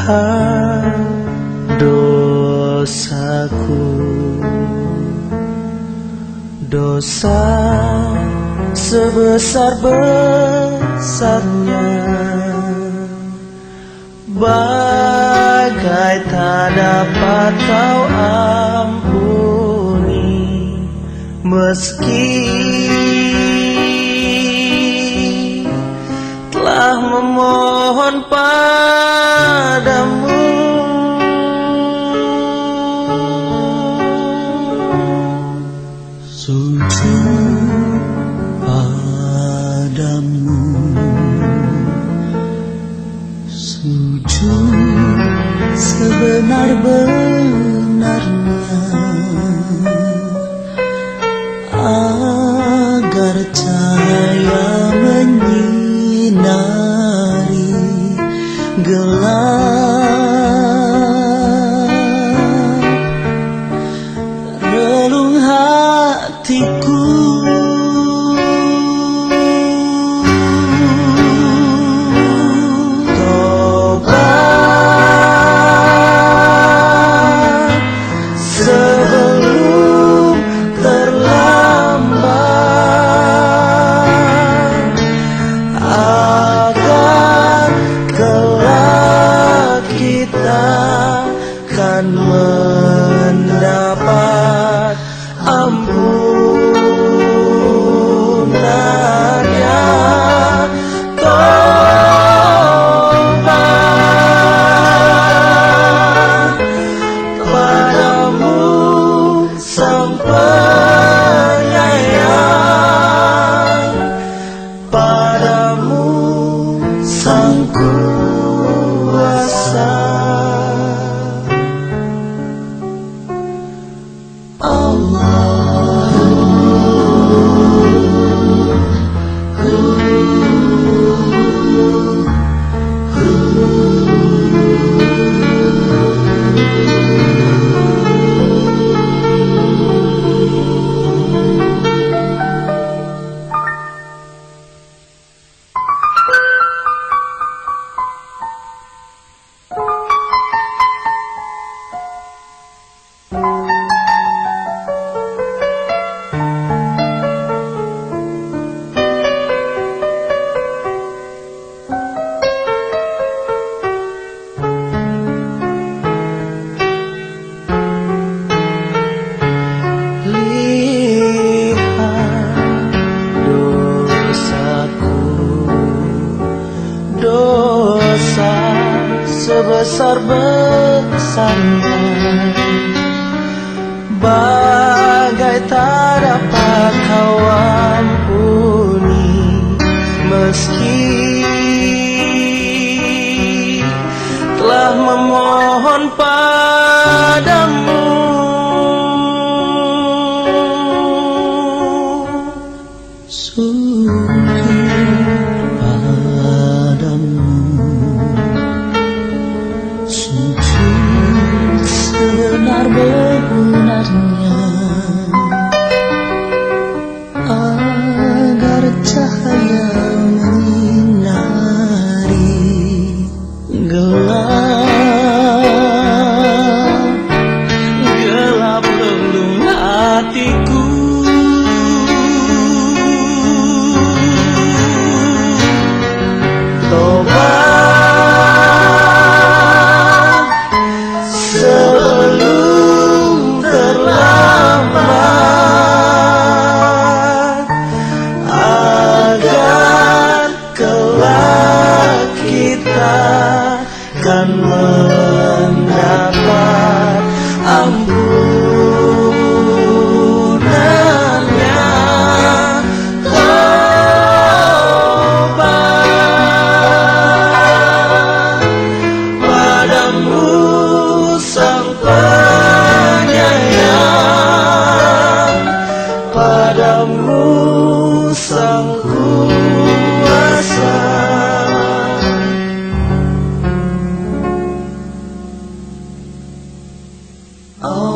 Lihat dosaku, dosa sebesar-besarnya, bagai tak dapat kau ampuni, meski telah memohon padamu. Sujud padamu, sujud sebenar-benarnya, agar cahaya menyinari gelap relung hatiku. Tobat sebelum terlambat, agar kelak kita kan mendapat ampunannya. Tobat padamu Sang Penyayang, padamu Sang Kuasa. Dosa sebesar-besarnya, bagai tak dapat kau ampuni, meski telah memohon padamu. Sujud sebenar-benarnya, agar cahaya menyinari gelap relung hatiku. Tobat sebelum terlambat, agar kelak kita kan mendapat ampunannya. Padamu Sang Penyayang, padamu Sang Kuasa. Oh.